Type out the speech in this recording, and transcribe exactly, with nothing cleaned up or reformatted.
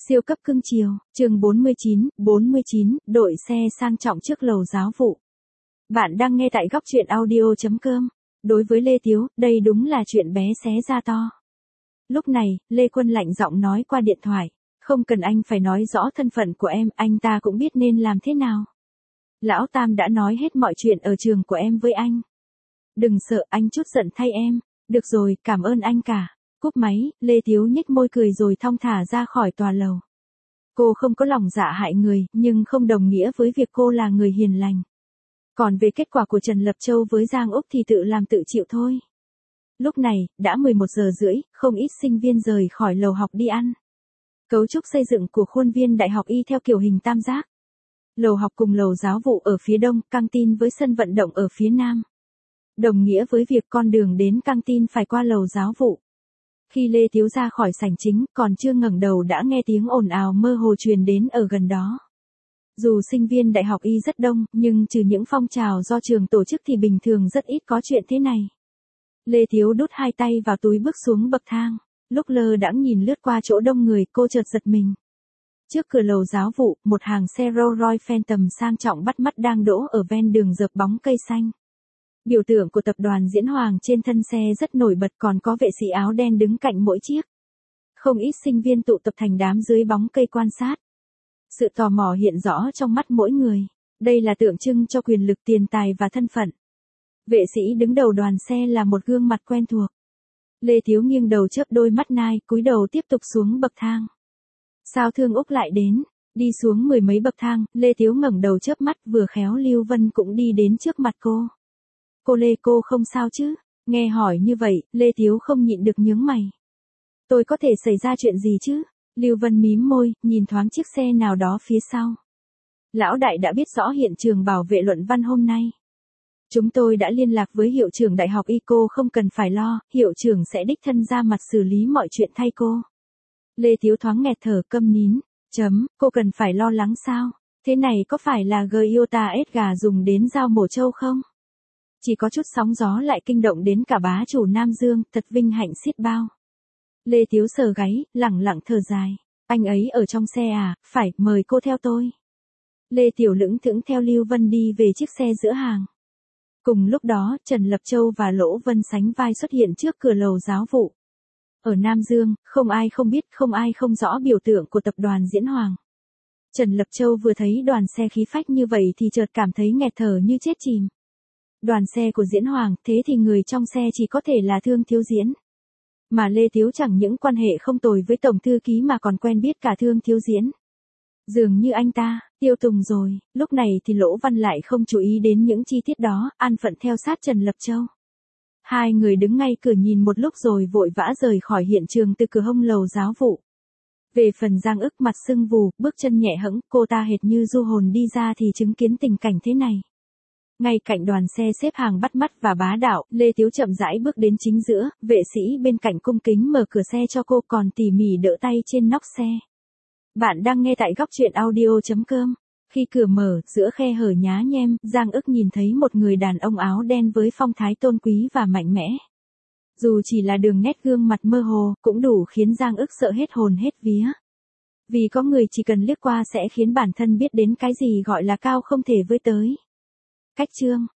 Siêu cấp cưng chiều, chương bốn mươi chín, bốn mươi chín, đội xe sang trọng trước lầu giáo vụ. Bạn đang nghe tại góc truyện audio chấm com. Đối với Lê Tiếu, đây đúng là chuyện bé xé ra to. Lúc này, Lê Quân lạnh giọng nói qua điện thoại. Không cần anh phải nói rõ thân phận của em, anh ta cũng biết nên làm thế nào. Lão Tam đã nói hết mọi chuyện ở trường của em với anh. Đừng sợ, anh chút giận thay em. Được rồi, cảm ơn anh cả. Cúp máy, Lê Tiếu nhếch môi cười rồi thong thả ra khỏi tòa lầu. Cô không có lòng dạ hại người, nhưng không đồng nghĩa với việc cô là người hiền lành. Còn về kết quả của Trần Lập Châu với Giang Úc thì tự làm tự chịu thôi. Lúc này, đã mười một giờ rưỡi, không ít sinh viên rời khỏi lầu học đi ăn. Cấu trúc xây dựng của khuôn viên Đại học Y theo kiểu hình tam giác. Lầu học cùng lầu giáo vụ ở phía đông, căng tin với sân vận động ở phía nam. Đồng nghĩa với việc con đường đến căng tin phải qua lầu giáo vụ. Khi Lê Tiếu ra khỏi sảnh chính, còn chưa ngẩng đầu đã nghe tiếng ồn ào mơ hồ truyền đến ở gần đó. Dù sinh viên Đại học Y rất đông, nhưng trừ những phong trào do trường tổ chức thì bình thường rất ít có chuyện thế này. Lê Tiếu đút hai tay vào túi bước xuống bậc thang. Lúc lơ đãng nhìn lướt qua chỗ đông người, cô chợt giật mình. Trước cửa lầu giáo vụ, một hàng xe Rolls Royce Phantom sang trọng bắt mắt đang đỗ ở ven đường dợp bóng cây xanh. Biểu tượng của tập đoàn Diễn Hoàng trên thân xe rất nổi bật, còn có vệ sĩ áo đen đứng cạnh mỗi chiếc. Không ít sinh viên tụ tập thành đám dưới bóng cây quan sát. Sự tò mò hiện rõ trong mắt mỗi người. Đây là tượng trưng cho quyền lực, tiền tài và thân phận. Vệ sĩ đứng đầu đoàn xe là một gương mặt quen thuộc. Lê Tiếu nghiêng đầu chớp đôi mắt nai, cúi đầu tiếp tục xuống bậc thang. Sao Thương Úc lại đến? Đi xuống mười mấy bậc thang, Lê Tiếu ngẩng đầu chớp mắt, vừa khéo Lưu Vân cũng đi đến trước mặt cô. Cô Lê, cô không sao chứ? Nghe hỏi như vậy, Lê Tiếu không nhịn được nhướng mày. Tôi có thể xảy ra chuyện gì chứ? Lưu Vân mím môi, nhìn thoáng chiếc xe nào đó phía sau. Lão đại đã biết rõ hiện trường bảo vệ luận văn hôm nay. Chúng tôi đã liên lạc với hiệu trưởng Đại học Y, cô không cần phải lo, hiệu trưởng sẽ đích thân ra mặt xử lý mọi chuyện thay cô. Lê Tiếu thoáng nghẹt thở, câm nín. Chấm, cô cần phải lo lắng sao? Thế này có phải là Giota Edgar dùng đến dao mổ trâu không? Chỉ có chút sóng gió lại kinh động đến cả bá chủ Nam Dương, thật vinh hạnh xiết bao. Lê Tiếu sờ gáy, lẳng lặng thở dài. Anh ấy ở trong xe à? Phải, mời cô theo tôi. Lê Tiểu lững thững theo Lưu Vân đi về chiếc xe giữa hàng. Cùng lúc đó, Trần Lập Châu và Lỗ Vân sánh vai xuất hiện trước cửa lầu giáo vụ. Ở Nam Dương, không ai không biết, không ai không rõ biểu tượng của tập đoàn Diễn Hoàng. Trần Lập Châu vừa thấy đoàn xe khí phách như vậy thì chợt cảm thấy nghẹt thở như chết chìm. Đoàn xe của Diễn Hoàng, thế thì người trong xe chỉ có thể là Thương Thiếu Diễn. Mà Lê Tiếu chẳng những quan hệ không tồi với Tổng Thư Ký mà còn quen biết cả Thương Thiếu Diễn. Dường như anh ta, tiêu tùng rồi. Lúc này thì Lỗ Văn lại không chú ý đến những chi tiết đó, an phận theo sát Trần Lập Châu. Hai người đứng ngay cửa nhìn một lúc rồi vội vã rời khỏi hiện trường từ cửa hông lầu giáo vụ. Về phần Giang Ức mặt sưng vù, bước chân nhẹ hẫng, cô ta hệt như du hồn đi ra thì chứng kiến tình cảnh thế này. Ngay cạnh đoàn xe xếp hàng bắt mắt và bá đạo, Lê Tiếu chậm rãi bước đến chính giữa, vệ sĩ bên cạnh cung kính mở cửa xe cho cô, còn tỉ mỉ đỡ tay trên nóc xe. Bạn đang nghe tại góc truyện audio chấm com. Khi cửa mở, giữa khe hở nhá nhem, Giang Ức nhìn thấy một người đàn ông áo đen với phong thái tôn quý và mạnh mẽ. Dù chỉ là đường nét gương mặt mơ hồ, cũng đủ khiến Giang Ức sợ hết hồn hết vía. Vì có người chỉ cần liếc qua sẽ khiến bản thân biết đến cái gì gọi là cao không thể với tới. Cách chương,